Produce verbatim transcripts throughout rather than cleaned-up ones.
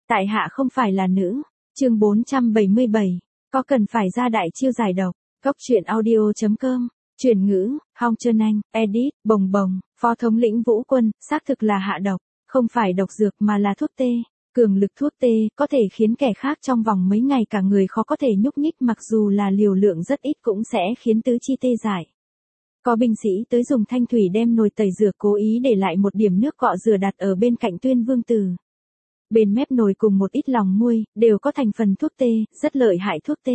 Tại hạ không phải là nữ. Chương bốn trăm bảy mươi bảy. Có cần phải ra đại chiêu giải độc. Góc truyện audio chấm com. Chuyển ngữ, Hong Trơn Anh, edit, bồng bồng, Phó thống lĩnh Vũ Quân, xác thực là hạ độc, không phải độc dược mà là thuốc tê. Cường lực thuốc tê có thể khiến kẻ khác trong vòng mấy ngày cả người khó có thể nhúc nhích, mặc dù là liều lượng rất ít cũng sẽ khiến tứ chi tê dại. Có binh sĩ tới dùng thanh thủy đem nồi tẩy rửa cố ý để lại một điểm nước cọ rửa đặt ở bên cạnh Tuyên Vương Tử. Bên mép nồi cùng một ít lòng muôi, đều có thành phần thuốc tê, rất lợi hại thuốc tê.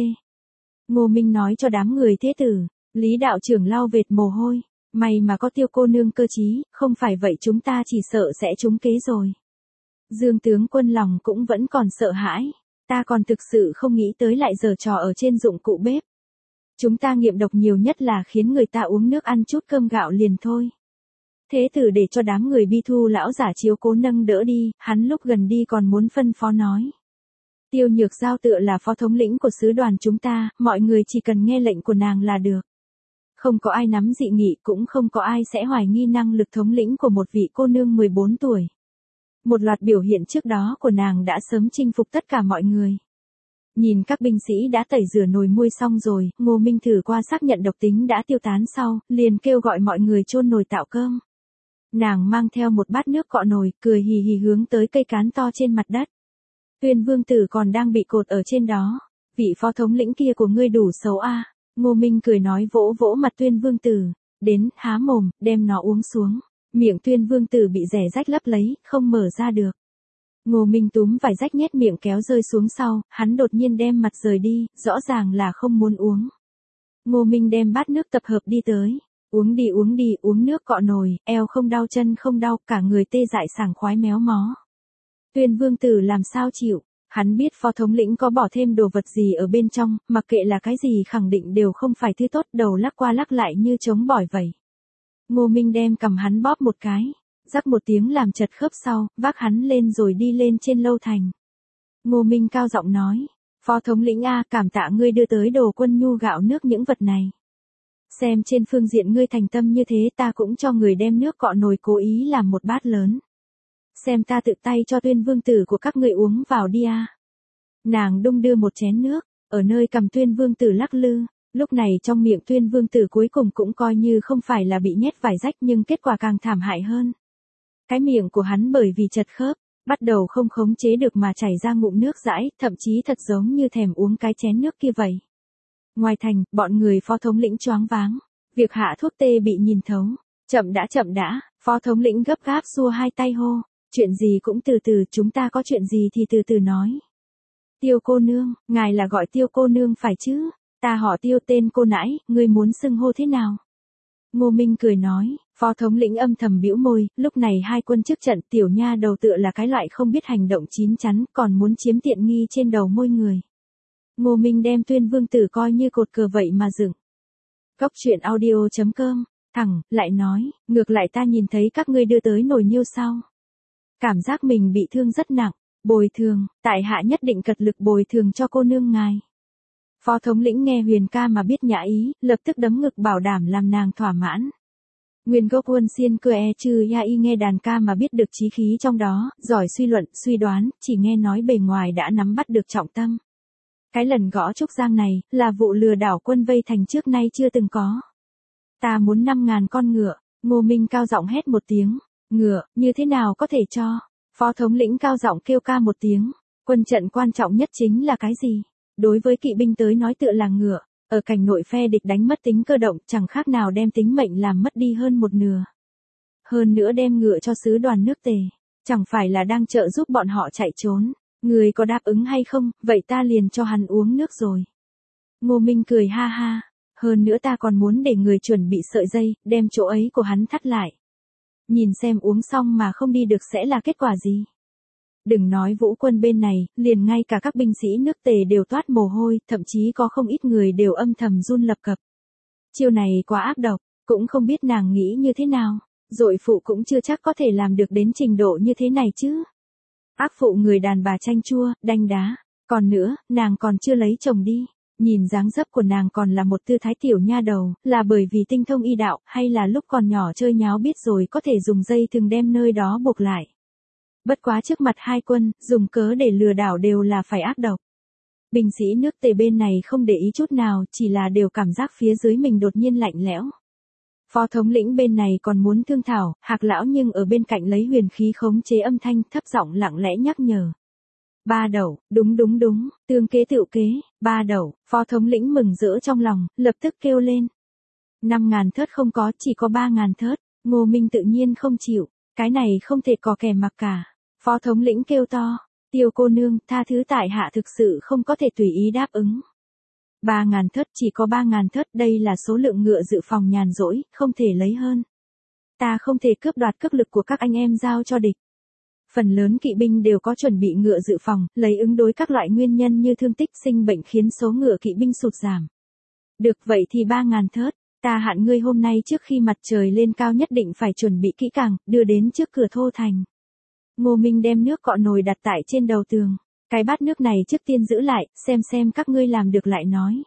Ngô Minh nói cho đám người thế tử, Lý đạo trưởng lau vệt mồ hôi, may mà có Tiêu cô nương cơ trí, không phải vậy chúng ta chỉ sợ sẽ trúng kế rồi. Dương tướng quân lòng cũng vẫn còn sợ hãi, ta còn thực sự không nghĩ tới lại giở trò ở trên dụng cụ bếp. Chúng ta nghiệm độc nhiều nhất là khiến người ta uống nước ăn chút cơm gạo liền thôi. Thế tử để cho đám người Bi Thu lão giả chiếu cố nâng đỡ đi, hắn lúc gần đi còn muốn phân phó nói. Tiêu Nhược Giao tựa là phó thống lĩnh của sứ đoàn chúng ta, mọi người chỉ cần nghe lệnh của nàng là được. Không có ai nắm dị nghị, cũng không có ai sẽ hoài nghi năng lực thống lĩnh của một vị cô nương mười bốn tuổi. Một loạt biểu hiện trước đó của nàng đã sớm chinh phục tất cả mọi người. Nhìn các binh sĩ đã tẩy rửa nồi muôi xong rồi, Ngô Minh thử qua xác nhận độc tính đã tiêu tán sau, liền kêu gọi mọi người chôn nồi tạo cơm. Nàng mang theo một bát nước cọ nồi, cười hì hì hướng tới cây cán to trên mặt đất. Tuyên Vương Tử còn đang bị cột ở trên đó. Vị phó thống lĩnh kia của ngươi đủ xấu a. À. Ngô Minh cười nói vỗ vỗ mặt Tuyên Vương Tử. Đến, há mồm, đem nó uống xuống. Miệng Tuyên Vương Tử bị rẻ rách lấp lấy, không mở ra được. Ngô Minh túm vải rách nhét miệng kéo rơi xuống sau, hắn đột nhiên đem mặt rời đi, rõ ràng là không muốn uống. Ngô Minh đem bát nước tập hợp đi tới. Uống đi uống đi, uống nước cọ nồi, eo không đau chân không đau, cả người tê dại sảng khoái méo mó. Tuyên Vương Tử làm sao chịu, hắn biết phó thống lĩnh có bỏ thêm đồ vật gì ở bên trong, mặc kệ là cái gì khẳng định đều không phải thứ tốt, đầu lắc qua lắc lại như trống bỏi vậy. Ngô Minh đem cầm hắn bóp một cái, rắc một tiếng làm chật khớp sau, vác hắn lên rồi đi lên trên lâu thành. Ngô Minh cao giọng nói, phó thống lĩnh a, cảm tạ ngươi đưa tới đồ quân nhu gạo nước những vật này. Xem trên phương diện ngươi thành tâm như thế, ta cũng cho người đem nước cọ nồi cố ý làm một bát lớn. Xem ta tự tay cho Tuyên Vương Tử của các ngươi uống vào đi a. Nàng đung đưa một chén nước, ở nơi cầm Tuyên Vương Tử lắc lư, lúc này trong miệng Tuyên Vương Tử cuối cùng cũng coi như không phải là bị nhét vải rách, nhưng kết quả càng thảm hại hơn. Cái miệng của hắn bởi vì chật khớp, bắt đầu không khống chế được mà chảy ra ngụm nước dãi, thậm chí thật giống như thèm uống cái chén nước kia vậy. Ngoài thành, bọn người phó thống lĩnh choáng váng, việc hạ thuốc tê bị nhìn thấu. Chậm đã chậm đã, phó thống lĩnh gấp gáp xua hai tay hô, chuyện gì cũng từ từ, chúng ta có chuyện gì thì từ từ nói. Tiêu cô nương, ngài là gọi Tiêu cô nương phải chứ, ta họ Tiêu tên cô nãi, ngươi muốn xưng hô thế nào? Ngô Minh cười nói, phó thống lĩnh âm thầm bĩu môi, lúc này hai quân trước trận, tiểu nha đầu tựa là cái loại không biết hành động chín chắn, còn muốn chiếm tiện nghi trên đầu môi người. Ngô Minh đem Tuyên Vương Tử coi như cột cờ vậy mà dựng. Góc truyện audio chấm com, thẳng, lại nói, ngược lại ta nhìn thấy các ngươi đưa tới nồi niêu sao. Cảm giác mình bị thương rất nặng, bồi thường, tại hạ nhất định cật lực bồi thường cho cô nương ngài. Phó thống lĩnh nghe Huyền ca mà biết nhã ý, lập tức đấm ngực bảo đảm làm nàng thỏa mãn. Nguyên gốc quân xiên cơ e chư ya y nghe đàn ca mà biết được chí khí trong đó, giỏi suy luận, suy đoán, chỉ nghe nói bề ngoài đã nắm bắt được trọng tâm. Cái lần gõ trúc giang này, là vụ lừa đảo quân vây thành trước nay chưa từng có. Ta muốn năm ngàn con ngựa. Ngô Minh cao giọng hét một tiếng. Ngựa, như thế nào có thể cho? Phó thống lĩnh cao giọng kêu ca một tiếng. Quân trận quan trọng nhất chính là cái gì? Đối với kỵ binh tới nói tựa là ngựa. Ở cảnh nội phe địch đánh mất tính cơ động, chẳng khác nào đem tính mệnh làm mất đi hơn một nửa. Hơn nữa đem ngựa cho sứ đoàn nước Tề. Chẳng phải là đang trợ giúp bọn họ chạy trốn. Người có đáp ứng hay không, vậy ta liền cho hắn uống nước rồi. Ngô Minh cười ha ha, hơn nữa ta còn muốn để người chuẩn bị sợi dây, đem chỗ ấy của hắn thắt lại. Nhìn xem uống xong mà không đi được sẽ là kết quả gì. Đừng nói Vũ Quân bên này, liền ngay cả các binh sĩ nước Tề đều toát mồ hôi, thậm chí có không ít người đều âm thầm run lập cập. Chiêu này quá ác độc, cũng không biết nàng nghĩ như thế nào, dội phụ cũng chưa chắc có thể làm được đến trình độ như thế này chứ. Ác phụ người đàn bà chanh chua, đanh đá. Còn nữa, nàng còn chưa lấy chồng đi. Nhìn dáng dấp của nàng còn là một tư thái tiểu nha đầu, là bởi vì tinh thông y đạo, hay là lúc còn nhỏ chơi nháo biết rồi có thể dùng dây thừng đem nơi đó buộc lại. Bất quá trước mặt hai quân, dùng cớ để lừa đảo đều là phải ác độc. Binh sĩ nước Tề bên này không để ý chút nào, chỉ là đều cảm giác phía dưới mình đột nhiên lạnh lẽo. Phó thống lĩnh bên này còn muốn thương thảo, Hạc lão nhưng ở bên cạnh lấy huyền khí khống chế âm thanh, thấp giọng lặng lẽ nhắc nhở. Ba đẩu, đúng đúng đúng, tương kế tựu kế, ba đẩu, phó thống lĩnh mừng rỡ trong lòng, lập tức kêu lên. Năm ngàn thớt không có, chỉ có ba ngàn thớt, Ngô Minh tự nhiên không chịu, cái này không thể có kẻ mặc cả. Phó thống lĩnh kêu to, Tiêu cô nương, tha thứ tại hạ thực sự không có thể tùy ý đáp ứng. Ba ngàn thớt, chỉ có ba ngàn thớt, đây là số lượng ngựa dự phòng nhàn rỗi, không thể lấy hơn. Ta không thể cướp đoạt cước lực của các anh em giao cho địch. Phần lớn kỵ binh đều có chuẩn bị ngựa dự phòng, lấy ứng đối các loại nguyên nhân như thương tích sinh bệnh khiến số ngựa kỵ binh sụt giảm. Được vậy thì ba ngàn thớt, ta hạn ngươi hôm nay trước khi mặt trời lên cao nhất định phải chuẩn bị kỹ càng, đưa đến trước cửa Thô Thành. Ngô Minh đem nước cọ nồi đặt tại trên đầu tường. Cái bát nước này trước tiên giữ lại, xem xem các ngươi làm được lại nói.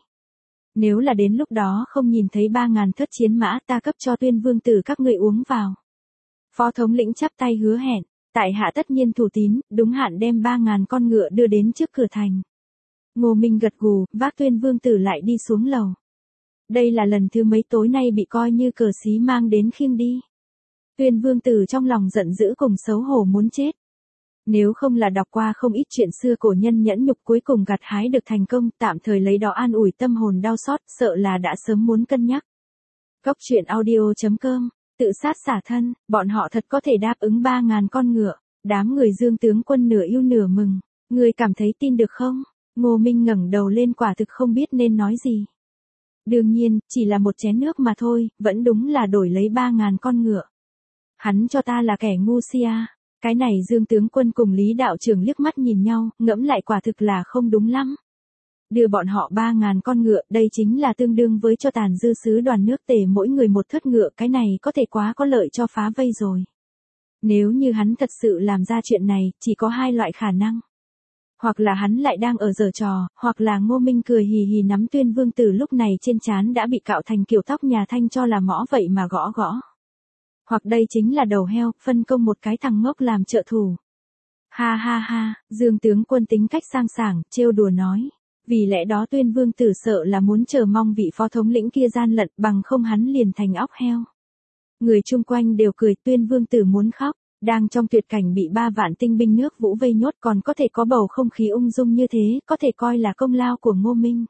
Nếu là đến lúc đó không nhìn thấy ba ngàn thớt chiến mã, ta cấp cho Tuyên vương tử các ngươi uống vào. Phó thống lĩnh chắp tay hứa hẹn, tại hạ tất nhiên thủ tín, đúng hạn đem ba ngàn con ngựa đưa đến trước cửa thành. Ngô Minh gật gù, vác Tuyên vương tử lại đi xuống lầu. Đây là lần thứ mấy tối nay bị coi như cờ xí mang đến khiêng đi. Tuyên vương tử trong lòng giận dữ cùng xấu hổ muốn chết. Nếu không là đọc qua không ít chuyện xưa cổ nhân nhẫn nhục cuối cùng gặt hái được thành công, tạm thời lấy đó an ủi tâm hồn đau xót, sợ là đã sớm muốn cân nhắc. Cốc truyện audio chấm com, tự sát xả thân, bọn họ thật có thể đáp ứng ba ngàn con ngựa, đám người Dương tướng quân nửa yêu nửa mừng, người cảm thấy tin được không? Ngô Minh ngẩng đầu lên quả thực không biết nên nói gì. Đương nhiên, chỉ là một chén nước mà thôi, vẫn đúng là đổi lấy ba ngàn con ngựa. Hắn cho ta là kẻ ngu si à. Cái này Dương tướng quân cùng Lý đạo trưởng liếc mắt nhìn nhau, ngẫm lại quả thực là không đúng lắm. Đưa bọn họ ba ngàn con ngựa, đây chính là tương đương với cho tàn dư sứ đoàn nước Tề mỗi người một thớt ngựa, cái này có thể quá có lợi cho phá vây rồi. Nếu như hắn thật sự làm ra chuyện này, chỉ có hai loại khả năng. Hoặc là hắn lại đang ở giở trò, hoặc là Ngô Minh cười hì hì nắm Tuyên vương tử lúc này trên trán đã bị cạo thành kiểu tóc nhà Thanh cho là mõ vậy mà gõ gõ. Hoặc đây chính là đầu heo, phân công một cái thằng ngốc làm trợ thủ. Ha ha ha, Dương tướng quân tính cách sang sảng, trêu đùa nói. Vì lẽ đó Tuyên vương tử sợ là muốn chờ mong vị phó thống lĩnh kia gian lận, bằng không hắn liền thành óc heo. Người chung quanh đều cười, Tuyên vương tử muốn khóc, đang trong tuyệt cảnh bị ba vạn tinh binh nước Vũ vây nhốt còn có thể có bầu không khí ung dung như thế, có thể coi là công lao của Ngô Minh.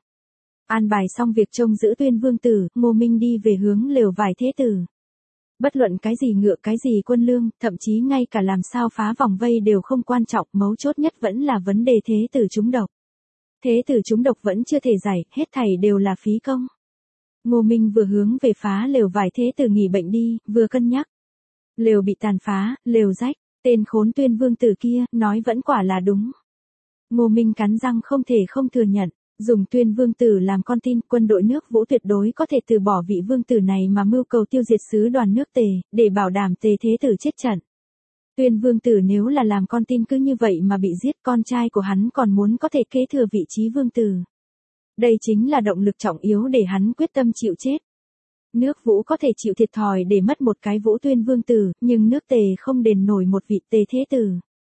An bài xong việc trông giữ Tuyên vương tử, Ngô Minh đi về hướng lều vải thế tử. Bất luận cái gì ngựa cái gì quân lương, thậm chí ngay cả làm sao phá vòng vây đều không quan trọng, mấu chốt nhất vẫn là vấn đề thế tử trúng độc. Thế tử trúng độc vẫn chưa thể giải, hết thảy đều là phí công. Ngô Minh vừa hướng về phá lều vải thế tử nghỉ bệnh đi, vừa cân nhắc. Lều bị tàn phá, lều rách, tên khốn Tuyên vương tử kia, nói vẫn quả là đúng. Ngô Minh cắn răng không thể không thừa nhận. Dùng Tuyên vương tử làm con tin, quân đội nước Vũ tuyệt đối có thể từ bỏ vị vương tử này mà mưu cầu tiêu diệt sứ đoàn nước Tề, để bảo đảm Tề thế tử chết trận. Tuyên vương tử nếu là làm con tin cứ như vậy mà bị giết, con trai của hắn còn muốn có thể kế thừa vị trí vương tử. Đây chính là động lực trọng yếu để hắn quyết tâm chịu chết. Nước Vũ có thể chịu thiệt thòi để mất một cái Vũ Tuyên vương tử, nhưng nước Tề không đền nổi một vị Tề thế tử.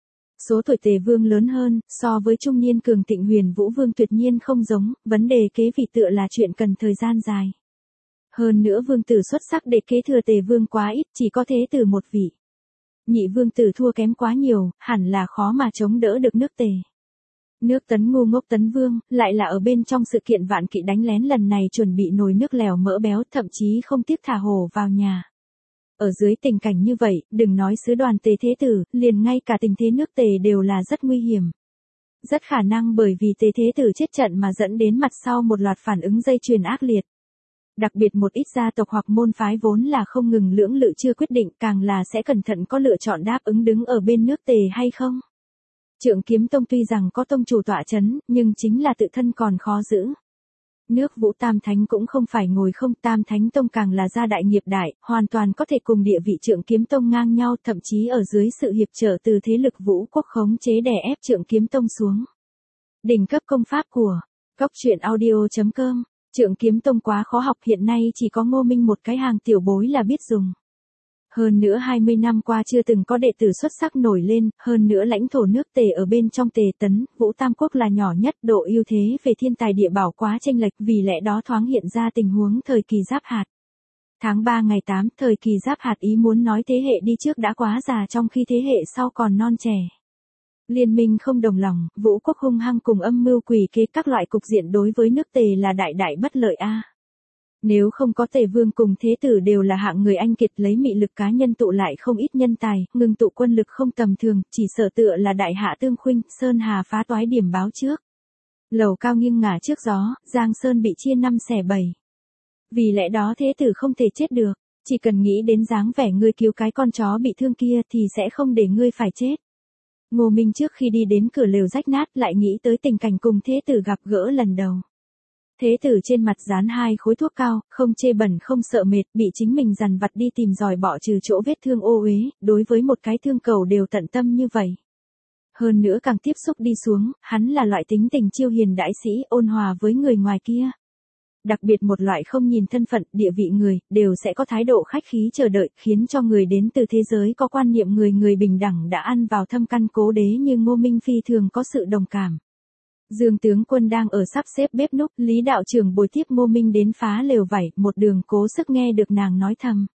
Số tuổi Tề vương lớn hơn, so với trung niên cường thịnh Huyền Vũ vương tuyệt nhiên không giống, vấn đề kế vị tựa là chuyện cần thời gian dài. Hơn nữa vương tử xuất sắc để kế thừa Tề vương quá ít, chỉ có thế tử một vị. Nhị vương tử thua kém quá nhiều, hẳn là khó mà chống đỡ được nước Tề. Nước Tấn ngu ngốc Tấn vương, lại là ở bên trong sự kiện vạn kỵ đánh lén lần này chuẩn bị nồi nước lèo mỡ béo, thậm chí không tiếc thả hổ vào nhà. Ở dưới tình cảnh như vậy, đừng nói sứ đoàn Tề thế tử, liền ngay cả tình thế nước Tề đều là rất nguy hiểm. Rất khả năng bởi vì Tề thế tử chết trận mà dẫn đến mặt sau một loạt phản ứng dây chuyền ác liệt. Đặc biệt một ít gia tộc hoặc môn phái vốn là không ngừng lưỡng lự chưa quyết định, càng là sẽ cẩn thận có lựa chọn đáp ứng đứng ở bên nước Tề hay không. Trượng Kiếm Tông tuy rằng có tông chủ tọa chấn, nhưng chính là tự thân còn khó giữ. Nước Vũ Tam Thánh cũng không phải ngồi không, Tam Thánh Tông càng là gia đại nghiệp đại, hoàn toàn có thể cùng địa vị Trượng Kiếm Tông ngang nhau, thậm chí ở dưới sự hiệp trợ từ thế lực Vũ quốc khống chế đè ép Trượng Kiếm Tông xuống. Đỉnh cấp công pháp của Cốc truyện audio chấm com, Trượng Kiếm Tông quá khó học, hiện nay chỉ có Ngô Minh một cái hàng tiểu bối là biết dùng. Hơn nữa hai mươi năm qua chưa từng có đệ tử xuất sắc nổi lên, hơn nữa lãnh thổ nước Tề ở bên trong Tề Tấn, Vũ Tam Quốc là nhỏ nhất, độ ưu thế về thiên tài địa bảo quá chênh lệch, vì lẽ đó thoáng hiện ra tình huống thời kỳ Giáp Hạt. Tháng ba ngày tám, thời kỳ Giáp Hạt ý muốn nói thế hệ đi trước đã quá già trong khi thế hệ sau còn non trẻ. Liên minh không đồng lòng, Vũ quốc hung hăng cùng âm mưu quỷ kế, các loại cục diện đối với nước Tề là đại đại bất lợi a. Nếu không có Tề Vương cùng Thế Tử đều là hạng người anh kiệt, lấy mị lực cá nhân tụ lại không ít nhân tài, ngừng tụ quân lực không tầm thường, chỉ sợ tựa là đại hạ tương khuynh, Sơn Hà phá toái điểm báo trước. Lầu cao nghiêng ngả trước gió, Giang Sơn bị chia năm xẻ bảy. Vì lẽ đó Thế Tử không thể chết được, chỉ cần nghĩ đến dáng vẻ ngươi cứu cái con chó bị thương kia thì sẽ không để ngươi phải chết. Ngô Minh trước khi đi đến cửa lều rách nát lại nghĩ tới tình cảnh cùng Thế Tử gặp gỡ lần đầu. Thế Tử trên mặt dán hai khối thuốc cao, không chê bẩn không sợ mệt, bị chính mình dằn vặt đi tìm dòi bọ trừ chỗ vết thương ô uế, đối với một cái thương cầu đều tận tâm như vậy. Hơn nữa càng tiếp xúc đi xuống, hắn là loại tính tình chiêu hiền đãi sĩ, ôn hòa với người ngoài kia. Đặc biệt một loại không nhìn thân phận, địa vị người, đều sẽ có thái độ khách khí chờ đợi, khiến cho người đến từ thế giới có quan niệm người người bình đẳng đã ăn vào thâm căn cố đế như Ngô Minh phi thường có sự đồng cảm. Dương tướng quân đang ở sắp xếp bếp núc, Lý đạo trưởng bồi tiếp Ngô Minh đến phá lều vải, một đường cố sức nghe được nàng nói thầm.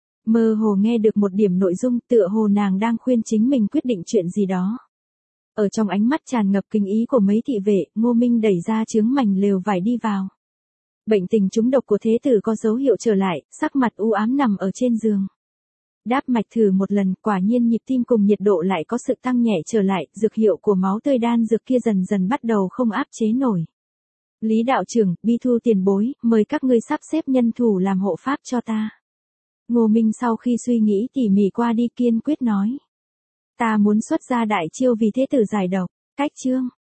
Mơ hồ nghe được một điểm nội dung, tựa hồ nàng đang khuyên chính mình quyết định chuyện gì đó. Ở trong ánh mắt tràn ngập kinh ý của mấy thị vệ, Ngô Minh đẩy ra chướng mảnh lều vải đi vào. Bệnh tình trúng độc của Thế Tử có dấu hiệu trở lại, sắc mặt u ám nằm ở trên giường. Đáp mạch thử một lần, quả nhiên nhịp tim cùng nhiệt độ lại có sự tăng nhẹ trở lại, dược hiệu của máu tươi đan dược kia dần dần bắt đầu không áp chế nổi. Lý đạo trưởng, Bi Thu tiền bối, mời các ngươi sắp xếp nhân thủ làm hộ pháp cho ta. Ngô Minh sau khi suy nghĩ tỉ mỉ qua đi kiên quyết nói. Ta muốn xuất ra đại chiêu vì Thế Tử giải độc, cách chương.